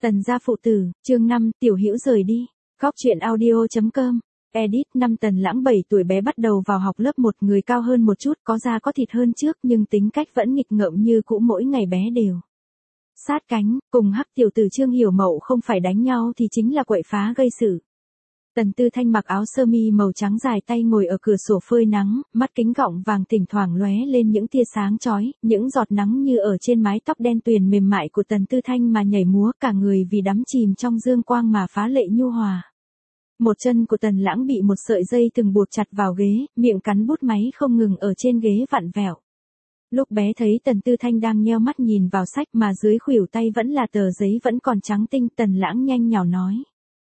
Tần gia phụ tử, chương 5, Tiểu Hữu rời đi. Góc truyện audio.com. Edit. Năm Tần Lãng 7 tuổi bé bắt đầu vào học lớp 1, người cao hơn một chút, có da có thịt hơn trước, nhưng tính cách vẫn nghịch ngợm như cũ, mỗi ngày bé đều sát cánh, cùng hắc tiểu tử Trương Hiểu Mậu không phải đánh nhau thì chính là quậy phá gây sự. Tần Tư Thanh mặc áo sơ mi màu trắng dài tay ngồi ở cửa sổ phơi nắng, mắt kính gọng vàng thỉnh thoảng lóe lên những tia sáng chói, những giọt nắng như ở trên mái tóc đen tuyền mềm mại của Tần Tư Thanh mà nhảy múa, cả người vì đắm chìm trong dương quang mà phá lệ nhu hòa. Một chân của Tần Lãng bị một sợi dây từng buộc chặt vào ghế, miệng cắn bút máy không ngừng ở trên ghế vặn vẹo. Lúc bé thấy Tần Tư Thanh đang nheo mắt nhìn vào sách mà dưới khuỷu tay vẫn là tờ giấy vẫn còn trắng tinh, Tần Lãng nhanh nhảu nói.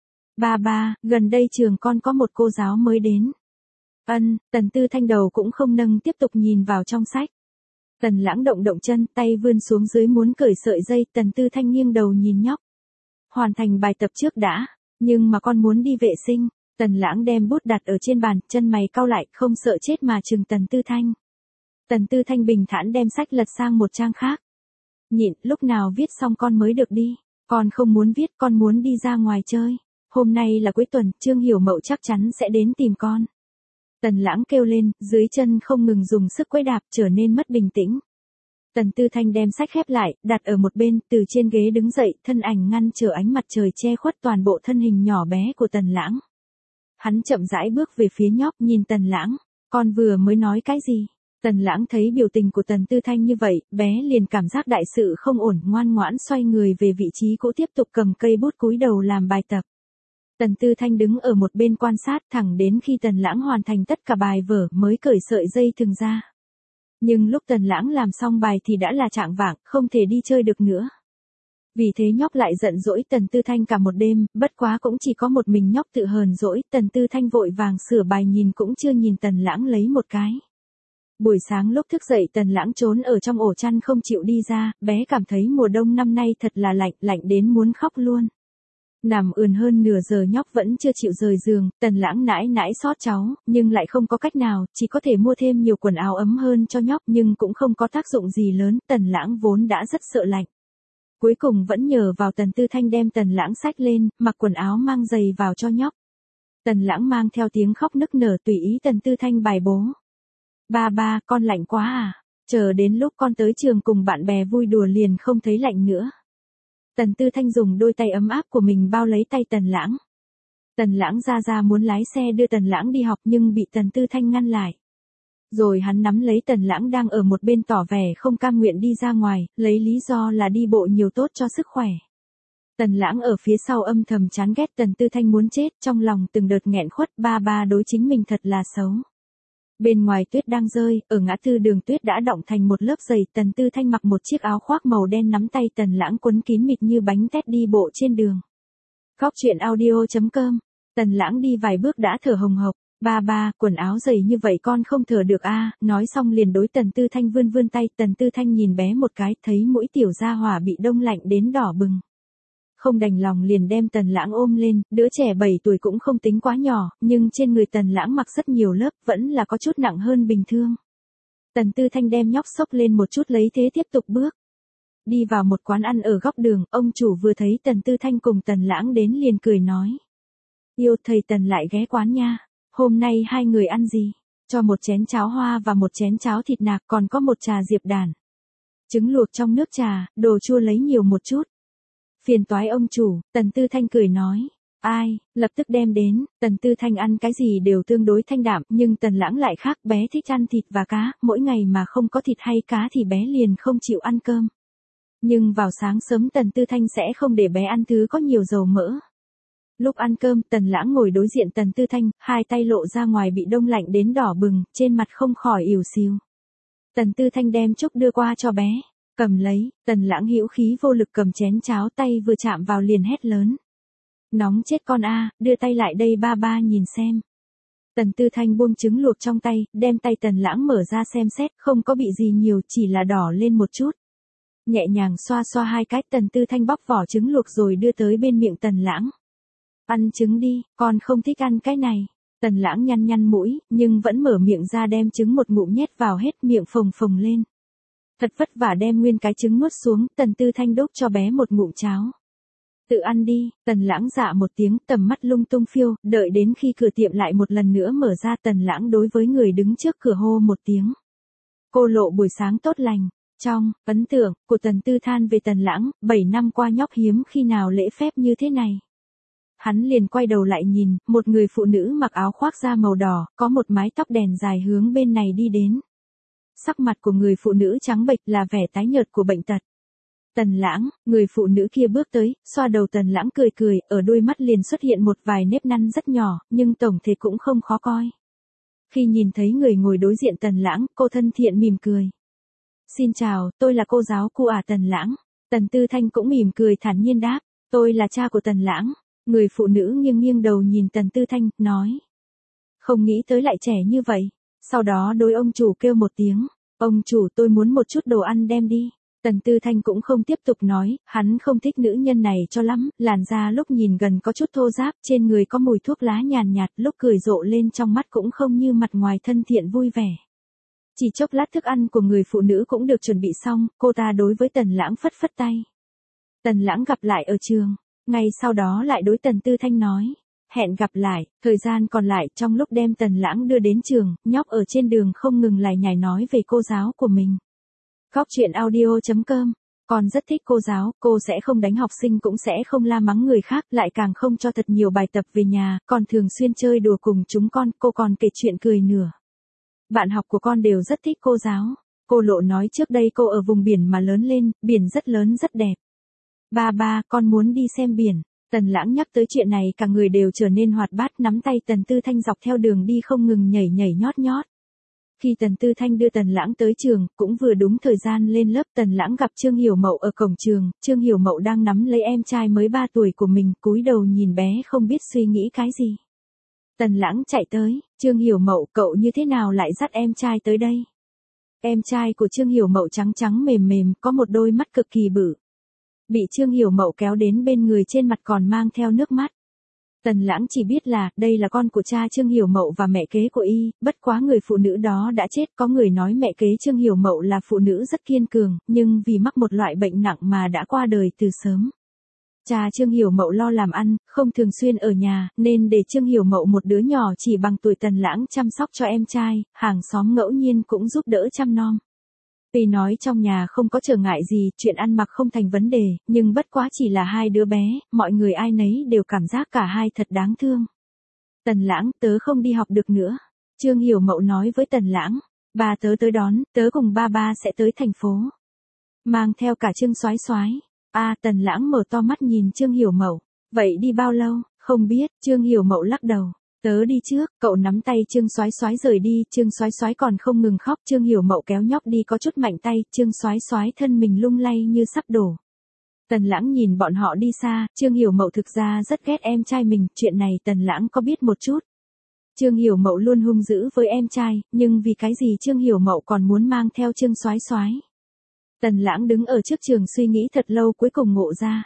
Ba, gần đây trường con có một cô giáo mới đến. Ân, Tần Tư Thanh đầu cũng không nâng tiếp tục nhìn vào trong sách. Tần Lãng động động chân, tay vươn xuống dưới muốn cởi sợi dây, Tần Tư Thanh nghiêng đầu nhìn nhóc. Hoàn thành bài tập trước đã, nhưng mà con muốn đi vệ sinh. Tần Lãng đem bút đặt ở trên bàn, chân mày cau lại, không sợ chết mà trừng Tần Tư Thanh. Tần Tư Thanh bình thản đem sách lật sang một trang khác. Nhịn, lúc nào viết xong con mới được đi. Con không muốn viết, con muốn đi ra ngoài chơi. Hôm nay là cuối tuần, Trương Hiểu Mậu chắc chắn sẽ đến tìm con. Tần Lãng kêu lên, dưới chân không ngừng dùng sức quấy đạp, trở nên mất bình tĩnh. Tần Tư Thanh đem sách khép lại, đặt ở một bên, từ trên ghế đứng dậy, thân ảnh ngăn trở ánh mặt trời che khuất toàn bộ thân hình nhỏ bé của Tần Lãng. Hắn chậm rãi bước về phía nhóc, nhìn Tần Lãng, con vừa mới nói cái gì? Tần Lãng thấy biểu tình của Tần Tư Thanh như vậy, bé liền cảm giác đại sự không ổn, ngoan ngoãn xoay người về vị trí cũ, tiếp tục cầm cây bút cúi đầu làm bài tập. Tần Tư Thanh đứng ở một bên quan sát thẳng đến khi Tần Lãng hoàn thành tất cả bài vở mới cởi sợi dây thừng ra. Nhưng lúc Tần Lãng làm xong bài thì đã là chạng vạng, không thể đi chơi được nữa. Vì thế nhóc lại giận dỗi Tần Tư Thanh cả một đêm, bất quá cũng chỉ có một mình nhóc tự hờn dỗi, Tần Tư Thanh vội vàng sửa bài, nhìn cũng chưa nhìn Tần Lãng lấy một cái. Buổi sáng lúc thức dậy Tần Lãng trốn ở trong ổ chăn không chịu đi ra, bé cảm thấy mùa đông năm nay thật là lạnh, lạnh đến muốn khóc luôn. Nằm ườn hơn nửa giờ nhóc vẫn chưa chịu rời giường, Tần Lãng nãi nãi xót cháu, nhưng lại không có cách nào, chỉ có thể mua thêm nhiều quần áo ấm hơn cho nhóc, nhưng cũng không có tác dụng gì lớn, Tần Lãng vốn đã rất sợ lạnh. Cuối cùng vẫn nhờ vào Tần Tư Thanh đem Tần Lãng xách lên, mặc quần áo mang giày vào cho nhóc. Tần Lãng mang theo tiếng khóc nức nở tùy ý Tần Tư Thanh bài bố. Ba, con lạnh quá à, chờ đến lúc con tới trường cùng bạn bè vui đùa liền không thấy lạnh nữa. Tần Tư Thanh dùng đôi tay ấm áp của mình bao lấy tay Tần Lãng. Tần Lãng ra muốn lái xe đưa Tần Lãng đi học nhưng bị Tần Tư Thanh ngăn lại. Rồi hắn nắm lấy Tần Lãng đang ở một bên tỏ vẻ không cam nguyện đi ra ngoài, lấy lý do là đi bộ nhiều tốt cho sức khỏe. Tần Lãng ở phía sau âm thầm chán ghét Tần Tư Thanh muốn chết, trong lòng từng đợt nghẹn khuất, ba đối chính mình thật là xấu. Bên ngoài tuyết đang rơi, ở ngã tư đường tuyết đã đọng thành một lớp dày, Tần Tư Thanh mặc một chiếc áo khoác màu đen, nắm tay Tần Lãng quấn kín mịt như bánh tét đi bộ trên đường. Góc truyện audio.com. Tần Lãng đi vài bước đã thở hồng hộc. Ba, quần áo dày như vậy con không thở được à, nói xong liền đối Tần Tư Thanh vươn tay, Tần Tư Thanh nhìn bé một cái, thấy mũi tiểu gia hỏa bị đông lạnh đến đỏ bừng. Không đành lòng liền đem Tần Lãng ôm lên, đứa trẻ 7 tuổi cũng không tính quá nhỏ, nhưng trên người Tần Lãng mặc rất nhiều lớp, vẫn là có chút nặng hơn bình thường. Tần Tư Thanh đem nhóc xốc lên một chút lấy thế tiếp tục bước. Đi vào một quán ăn ở góc đường, ông chủ vừa thấy Tần Tư Thanh cùng Tần Lãng đến liền cười nói. Yêu thầy Tần lại ghé quán nha, hôm nay hai người ăn gì? Cho một chén cháo hoa và một chén cháo thịt nạc, còn có một trà diệp đàn. Trứng luộc trong nước trà, đồ chua lấy nhiều một chút. Phiền toái ông chủ, Tần Tư Thanh cười nói. Ai, lập tức đem đến. Tần Tư Thanh ăn cái gì đều tương đối thanh đạm, nhưng Tần Lãng lại khác, bé thích ăn thịt và cá, mỗi ngày mà không có thịt hay cá thì bé liền không chịu ăn cơm. Nhưng vào sáng sớm Tần Tư Thanh sẽ không để bé ăn thứ có nhiều dầu mỡ. Lúc ăn cơm, Tần Lãng ngồi đối diện Tần Tư Thanh, hai tay lộ ra ngoài bị đông lạnh đến đỏ bừng, trên mặt không khỏi ỉu xìu. Tần Tư Thanh đem chúc đưa qua cho bé. Cầm lấy, Tần Lãng hữu khí vô lực cầm chén cháo, tay vừa chạm vào liền hét lớn. Nóng chết con a, đưa tay lại đây ba nhìn xem. Tần Tư Thanh buông trứng luộc trong tay, đem tay Tần Lãng mở ra xem xét, không có bị gì nhiều, chỉ là đỏ lên một chút. Nhẹ nhàng xoa hai cái, Tần Tư Thanh bóc vỏ trứng luộc rồi đưa tới bên miệng Tần Lãng. Ăn trứng đi, con không thích ăn cái này. Tần Lãng nhăn mũi, nhưng vẫn mở miệng ra đem trứng một ngụm nhét vào hết, miệng phồng lên. Thật vất vả đem nguyên cái trứng nuốt xuống, Tần Tư Thanh đút cho bé một ngụm cháo. Tự ăn đi, Tần Lãng dạ một tiếng, tầm mắt lung tung phiêu, đợi đến khi cửa tiệm lại một lần nữa mở ra, Tần Lãng đối với người đứng trước cửa hô một tiếng. Cô Lộ buổi sáng tốt lành. Trong ấn tượng của Tần Tư than về Tần Lãng, 7 năm qua nhóc hiếm khi nào lễ phép như thế này. Hắn liền quay đầu lại nhìn, một người phụ nữ mặc áo khoác da màu đỏ, có một mái tóc đèn dài hướng bên này đi đến. Sắc mặt của người phụ nữ trắng bệch là vẻ tái nhợt của bệnh tật. Tần Lãng, người phụ nữ kia bước tới, xoa đầu Tần Lãng cười cười, ở đôi mắt liền xuất hiện một vài nếp nhăn rất nhỏ, nhưng tổng thể cũng không khó coi. Khi nhìn thấy người ngồi đối diện Tần Lãng, cô thân thiện mỉm cười. Xin chào, tôi là cô giáo cu Tần Lãng. Tần Tư Thanh cũng mỉm cười thản nhiên đáp, tôi là cha của Tần Lãng. Người phụ nữ nghiêng nghiêng đầu nhìn Tần Tư Thanh, nói. Không nghĩ tới lại trẻ như vậy. Sau đó đối ông chủ kêu một tiếng, ông chủ tôi muốn một chút đồ ăn đem đi. Tần Tư Thanh cũng không tiếp tục nói, hắn không thích nữ nhân này cho lắm, làn da lúc nhìn gần có chút thô ráp, trên người có mùi thuốc lá nhàn nhạt, lúc cười rộ lên trong mắt cũng không như mặt ngoài thân thiện vui vẻ. Chỉ chốc lát thức ăn của người phụ nữ cũng được chuẩn bị xong, cô ta đối với Tần Lãng phất phất tay. Tần Lãng gặp lại ở trường, ngay sau đó lại đối Tần Tư Thanh nói. Hẹn gặp lại, thời gian còn lại trong lúc đem Tần Lãng đưa đến trường, nhóc ở trên đường không ngừng lải nhải nói về cô giáo của mình. Góc truyện audio.com. Con rất thích cô giáo, cô sẽ không đánh học sinh cũng sẽ không la mắng người khác, lại càng không cho thật nhiều bài tập về nhà, còn thường xuyên chơi đùa cùng chúng con, cô còn kể chuyện cười nửa. Bạn học của con đều rất thích cô giáo. Cô Lộ nói trước đây cô ở vùng biển mà lớn lên, biển rất lớn rất đẹp. Ba, con muốn đi xem biển. Tần Lãng nhắc tới chuyện này cả người đều trở nên hoạt bát, nắm tay Tần Tư Thanh dọc theo đường đi không ngừng nhảy nhảy nhót nhót. Khi Tần Tư Thanh đưa Tần Lãng tới trường, cũng vừa đúng thời gian lên lớp, Tần Lãng gặp Trương Hiểu Mậu ở cổng trường, Trương Hiểu Mậu đang nắm lấy em trai mới 3 tuổi của mình, cúi đầu nhìn bé không biết suy nghĩ cái gì. Tần Lãng chạy tới, Trương Hiểu Mậu, cậu như thế nào lại dắt em trai tới đây? Em trai của Trương Hiểu Mậu trắng trắng mềm mềm, có một đôi mắt cực kỳ bự. Bị Trương Hiểu Mậu kéo đến bên người, trên mặt còn mang theo nước mắt. Tần Lãng chỉ biết là, đây là con của cha Trương Hiểu Mậu và mẹ kế của y, bất quá người phụ nữ đó đã chết, có người nói mẹ kế Trương Hiểu Mậu là phụ nữ rất kiên cường, nhưng vì mắc một loại bệnh nặng mà đã qua đời từ sớm. Cha Trương Hiểu Mậu lo làm ăn, không thường xuyên ở nhà, nên để Trương Hiểu Mậu một đứa nhỏ chỉ bằng tuổi Tần Lãng chăm sóc cho em trai, hàng xóm ngẫu nhiên cũng giúp đỡ chăm nom. Tuy nói trong nhà không có trở ngại gì, chuyện ăn mặc không thành vấn đề, nhưng bất quá chỉ là hai đứa bé, mọi người ai nấy đều cảm giác cả hai thật đáng thương. Tần Lãng, tớ không đi học được nữa. Trương Hiểu Mậu nói với Tần Lãng, ba tớ tới đón, tớ cùng ba sẽ tới thành phố. Mang theo cả Trương Soái Soái. Tần Lãng mở to mắt nhìn Trương Hiểu Mậu. Vậy đi bao lâu? Không biết, Trương Hiểu Mậu lắc đầu. Tớ đi trước, cậu nắm tay Trương Soái Soái rời đi, Trương Soái Soái còn không ngừng khóc, Trương Hiểu Mậu kéo nhóc đi có chút mạnh tay, Trương Soái Soái thân mình lung lay như sắp đổ. Tần Lãng nhìn bọn họ đi xa, Trương Hiểu Mậu thực ra rất ghét em trai mình, chuyện này Tần Lãng có biết một chút. Trương Hiểu Mậu luôn hung dữ với em trai, nhưng vì cái gì Trương Hiểu Mậu còn muốn mang theo Trương Soái Soái? Tần Lãng đứng ở trước trường suy nghĩ thật lâu cuối cùng ngộ ra.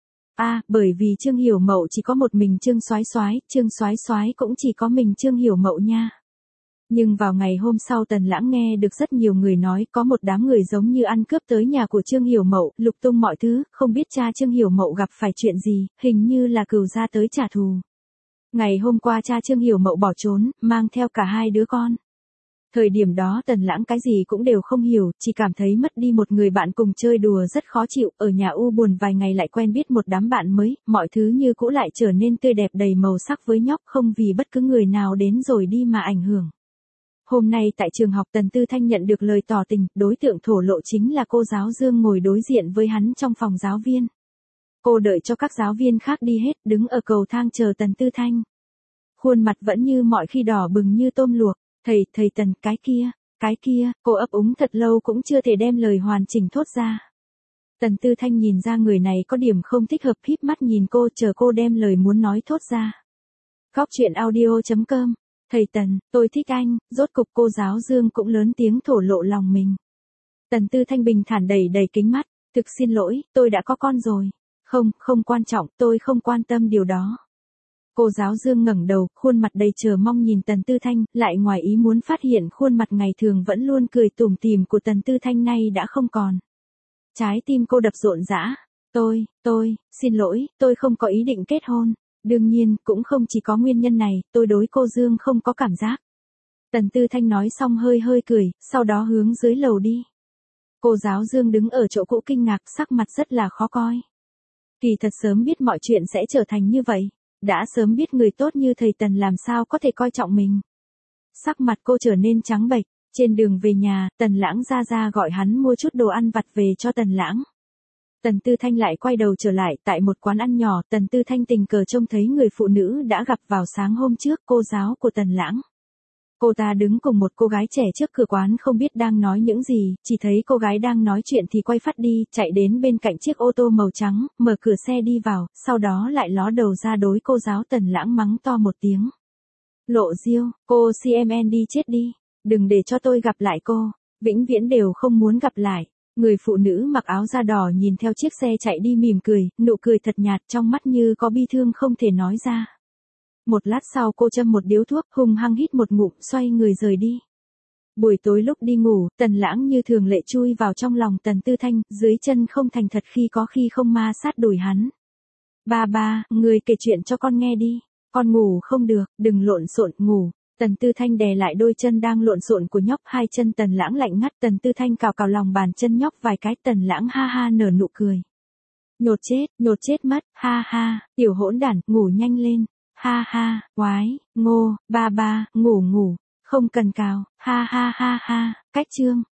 Bởi vì Trương Hiểu Mậu chỉ có một mình Trương Soái Soái cũng chỉ có mình Trương Hiểu Mậu nha. Nhưng vào ngày hôm sau Tần Lãng nghe được rất nhiều người nói có một đám người giống như ăn cướp tới nhà của Trương Hiểu Mậu, lục tung mọi thứ, không biết cha Trương Hiểu Mậu gặp phải chuyện gì, hình như là cừu gia tới trả thù. Ngày hôm qua cha Trương Hiểu Mậu bỏ trốn, mang theo cả hai đứa con. Thời điểm đó Tần Lãng cái gì cũng đều không hiểu, chỉ cảm thấy mất đi một người bạn cùng chơi đùa rất khó chịu, ở nhà u buồn vài ngày lại quen biết một đám bạn mới, mọi thứ như cũ lại trở nên tươi đẹp đầy màu sắc với nhóc, không vì bất cứ người nào đến rồi đi mà ảnh hưởng. Hôm nay tại trường học Tần Tư Thanh nhận được lời tỏ tình, đối tượng thổ lộ chính là cô giáo Dương ngồi đối diện với hắn trong phòng giáo viên. Cô đợi cho các giáo viên khác đi hết, đứng ở cầu thang chờ Tần Tư Thanh. Khuôn mặt vẫn như mọi khi đỏ bừng như tôm luộc. Thầy Tần, cái kia, cô ấp úng thật lâu cũng chưa thể đem lời hoàn chỉnh thốt ra. Tần Tư Thanh nhìn ra người này có điểm không thích hợp, híp mắt nhìn cô, chờ cô đem lời muốn nói thốt ra. Góc truyện audio.com. Thầy Tần, tôi thích anh, rốt cục cô giáo Dương cũng lớn tiếng thổ lộ lòng mình. Tần Tư Thanh bình thản đẩy kính mắt, thực xin lỗi, tôi đã có con rồi. Không quan trọng, tôi không quan tâm điều đó. Cô giáo Dương ngẩng đầu, khuôn mặt đầy chờ mong nhìn Tần Tư Thanh, lại ngoài ý muốn phát hiện khuôn mặt ngày thường vẫn luôn cười tủm tỉm của Tần Tư Thanh nay đã không còn. Trái tim cô đập rộn rã. Xin lỗi, tôi không có ý định kết hôn. Đương nhiên, cũng không chỉ có nguyên nhân này, tôi đối cô Dương không có cảm giác. Tần Tư Thanh nói xong hơi hơi cười, sau đó hướng dưới lầu đi. Cô giáo Dương đứng ở chỗ cũ kinh ngạc, sắc mặt rất là khó coi. Kỳ thật sớm biết mọi chuyện sẽ trở thành như vậy. Đã sớm biết người tốt như thầy Tần làm sao có thể coi trọng mình. Sắc mặt cô trở nên trắng bệch. Trên đường về nhà, Tần Lãng ra gọi hắn mua chút đồ ăn vặt về cho Tần Lãng. Tần Tư Thanh lại quay đầu trở lại, tại một quán ăn nhỏ, Tần Tư Thanh tình cờ trông thấy người phụ nữ đã gặp vào sáng hôm trước, cô giáo của Tần Lãng. Cô ta đứng cùng một cô gái trẻ trước cửa quán không biết đang nói những gì, chỉ thấy cô gái đang nói chuyện thì quay phát đi, chạy đến bên cạnh chiếc ô tô màu trắng, mở cửa xe đi vào, sau đó lại ló đầu ra đối cô giáo Tần Lãng mắng to một tiếng. Lộ Diêu, cô CMN đi chết đi, đừng để cho tôi gặp lại cô, vĩnh viễn đều không muốn gặp lại. Người phụ nữ mặc áo da đỏ nhìn theo chiếc xe chạy đi mỉm cười, nụ cười thật nhạt trong mắt như có bi thương không thể nói ra. Một lát sau cô châm một điếu thuốc, hung hăng hít một ngụm, xoay người rời đi. Buổi tối lúc đi ngủ, Tần Lãng như thường lệ chui vào trong lòng Tần Tư Thanh, dưới chân không thành thật khi có khi không ma sát đùi hắn. Ba, người kể chuyện cho con nghe đi. Con ngủ không được, đừng lộn xộn, ngủ. Tần Tư Thanh đè lại đôi chân đang lộn xộn của nhóc, hai chân Tần Lãng lạnh ngắt, Tần Tư Thanh cào cào lòng bàn chân nhóc vài cái, Tần Lãng ha ha nở nụ cười. Nhột chết mất, ha ha, tiểu hỗn đản, ngủ nhanh lên. Ha ha, quái, ngô, ba, ngủ, không cần cào, ha ha, cách chương.